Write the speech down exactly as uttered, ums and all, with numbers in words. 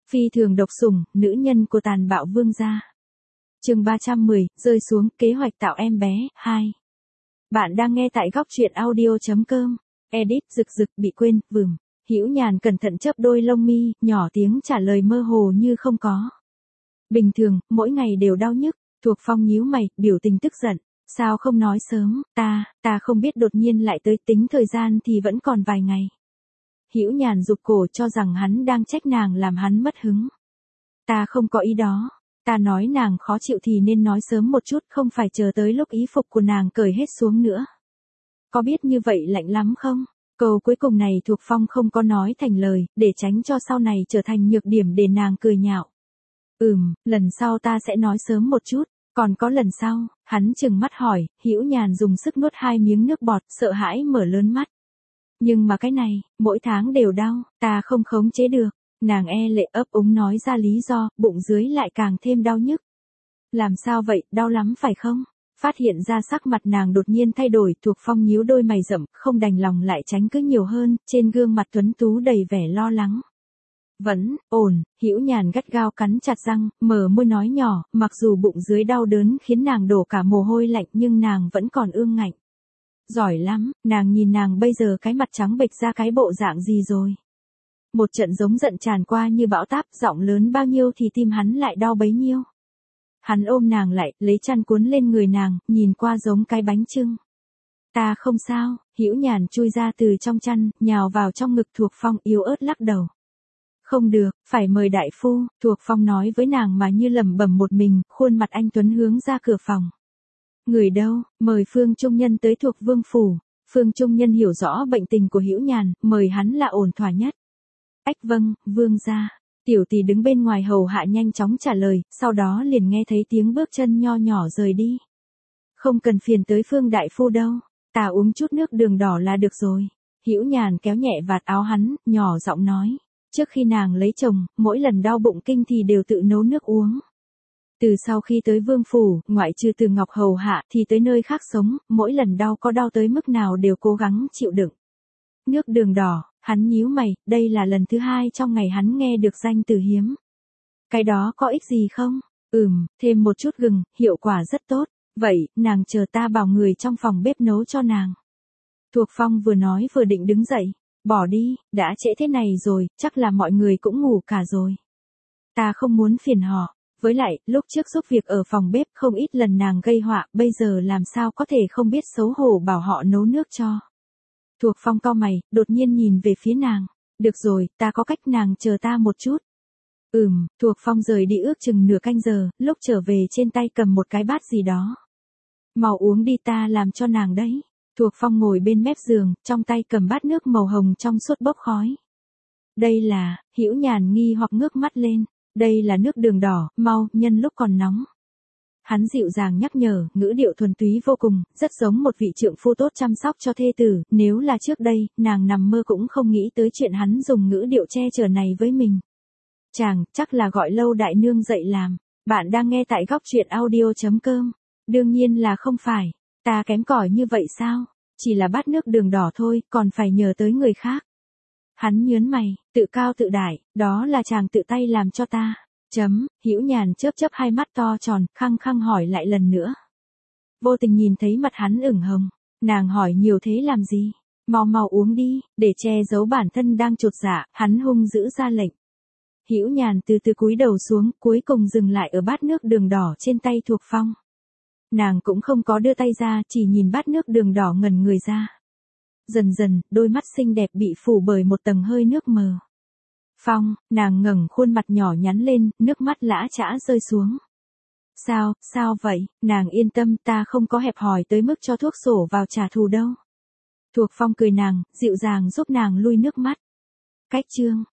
Phi thường độc sủng, nữ nhân của tàn bạo vương gia. Chương ba trăm mười, rơi xuống, kế hoạch tạo em bé, hai. Bạn đang nghe tại góc truyện audio chấm com. Edit, rực rực, bị quên, vừng. Hữu Nhàn cẩn thận chớp đôi lông mi, nhỏ tiếng trả lời mơ hồ như không có. Bình thường, mỗi ngày đều đau nhức. Thuộc Phong nhíu mày, biểu tình tức giận. Sao không nói sớm, ta, ta không biết đột nhiên lại tới, tính thời gian thì vẫn còn vài ngày. Hữu Nhàn rụt cổ cho rằng hắn đang trách nàng làm hắn mất hứng. Ta không có ý đó. Ta nói nàng khó chịu thì nên nói sớm một chút, không phải chờ tới lúc ý phục của nàng cởi hết xuống nữa. Có biết như vậy lạnh lắm không? Câu cuối cùng này Thuộc Phong không có nói thành lời, để tránh cho sau này trở thành nhược điểm để nàng cười nhạo. Ừm, lần sau ta sẽ nói sớm một chút. Còn có lần sau, hắn trừng mắt hỏi, Hữu Nhàn dùng sức nuốt hai miếng nước bọt, sợ hãi mở lớn mắt. Nhưng mà cái này, mỗi tháng đều đau, ta không khống chế được. Nàng e lệ ấp úng nói ra lý do, bụng dưới lại càng thêm đau nhức. Làm sao vậy, đau lắm phải không? Phát hiện ra sắc mặt nàng đột nhiên thay đổi, Thuộc Phong nhíu đôi mày rậm, không đành lòng lại tránh cứ nhiều hơn, trên gương mặt tuấn tú đầy vẻ lo lắng. Vẫn, ổn, Hữu Nhàn gắt gao cắn chặt răng, mở môi nói nhỏ, mặc dù bụng dưới đau đớn khiến nàng đổ cả mồ hôi lạnh nhưng nàng vẫn còn ương ngạnh. Giỏi lắm, nàng nhìn nàng bây giờ cái mặt trắng bệch ra cái bộ dạng gì rồi. Một trận giống giận tràn qua như bão táp, giọng lớn bao nhiêu thì tim hắn lại đau bấy nhiêu. Hắn ôm nàng lại, lấy chăn cuốn lên người nàng, nhìn qua giống cái bánh chưng. Ta không sao, Hữu Nhàn chui ra từ trong chăn, nhào vào trong ngực Thuộc Phong yếu ớt lắc đầu. Không được, phải mời đại phu, Thuộc Phong nói với nàng mà như lẩm bẩm một mình, khuôn mặt anh tuấn hướng ra cửa phòng. Người đâu, mời Phương Trung Nhân tới Thuộc Vương phủ. Phương Trung Nhân hiểu rõ bệnh tình của Hữu Nhàn, mời hắn là ổn thỏa nhất. Ách vâng, vương gia. Tiểu tỷ đứng bên ngoài hầu hạ nhanh chóng trả lời, sau đó liền nghe thấy tiếng bước chân nho nhỏ rời đi. Không cần phiền tới Phương đại phu đâu, ta uống chút nước đường đỏ là được rồi. Hữu Nhàn kéo nhẹ vạt áo hắn, nhỏ giọng nói. Trước khi nàng lấy chồng, mỗi lần đau bụng kinh thì đều tự nấu nước uống. Từ sau khi tới vương phủ, ngoại trừ từ Ngọc hầu hạ thì tới nơi khác sống, mỗi lần đau có đau tới mức nào đều cố gắng chịu đựng. Nước đường đỏ, hắn nhíu mày, đây là lần thứ hai trong ngày hắn nghe được danh từ hiếm. Cái đó có ích gì không? Ừm, thêm một chút gừng, hiệu quả rất tốt. Vậy, nàng chờ ta bảo người trong phòng bếp nấu cho nàng. Thuộc Phong vừa nói vừa định đứng dậy. Bỏ đi, đã trễ thế này rồi, chắc là mọi người cũng ngủ cả rồi. Ta không muốn phiền họ. Với lại, lúc trước giúp việc ở phòng bếp không ít lần nàng gây họa, bây giờ làm sao có thể không biết xấu hổ bảo họ nấu nước cho. Thuộc Phong cau mày, đột nhiên nhìn về phía nàng. Được rồi, ta có cách, nàng chờ ta một chút. Ừm, Thuộc Phong rời đi ước chừng nửa canh giờ, lúc trở về trên tay cầm một cái bát gì đó. Mau uống đi, ta làm cho nàng đấy. Thuộc Phong ngồi bên mép giường, trong tay cầm bát nước màu hồng trong suốt bốc khói. Đây là, Hữu Nhàn nghi hoặc ngước mắt lên. Đây là nước đường đỏ, mau, nhân lúc còn nóng. Hắn dịu dàng nhắc nhở, ngữ điệu thuần túy vô cùng, rất giống một vị trượng phu tốt chăm sóc cho thê tử, nếu là trước đây, nàng nằm mơ cũng không nghĩ tới chuyện hắn dùng ngữ điệu che chở này với mình. Chàng, chắc là gọi Lâu đại nương dậy làm. Bạn đang nghe tại góc truyện audio chấm com. Đương nhiên là không phải. Ta kém cỏi như vậy sao? Chỉ là bát nước đường đỏ thôi, còn phải nhờ tới người khác. Hắn nhớn mày, tự cao tự đại, đó là chàng tự tay làm cho ta. Chấm, Hữu Nhàn chớp chớp hai mắt to tròn, khăng khăng hỏi lại lần nữa. Vô tình nhìn thấy mặt hắn ửng hồng, nàng hỏi nhiều thế làm gì? Mau mau uống đi, để che giấu bản thân đang chột dạ, hắn hung dữ ra lệnh. Hữu Nhàn từ từ cúi đầu xuống, cuối cùng dừng lại ở bát nước đường đỏ trên tay Thuộc Phong. Nàng cũng không có đưa tay ra, chỉ nhìn bát nước đường đỏ ngẩn người ra. Dần dần, đôi mắt xinh đẹp bị phủ bởi một tầng hơi nước mờ. Phong, nàng ngẩng khuôn mặt nhỏ nhắn lên, nước mắt lã chã rơi xuống. Sao, sao vậy, nàng yên tâm, ta không có hẹp hòi tới mức cho thuốc sổ vào trả thù đâu. Thuộc Phong cười nàng, dịu dàng giúp nàng lui nước mắt. Cách chương,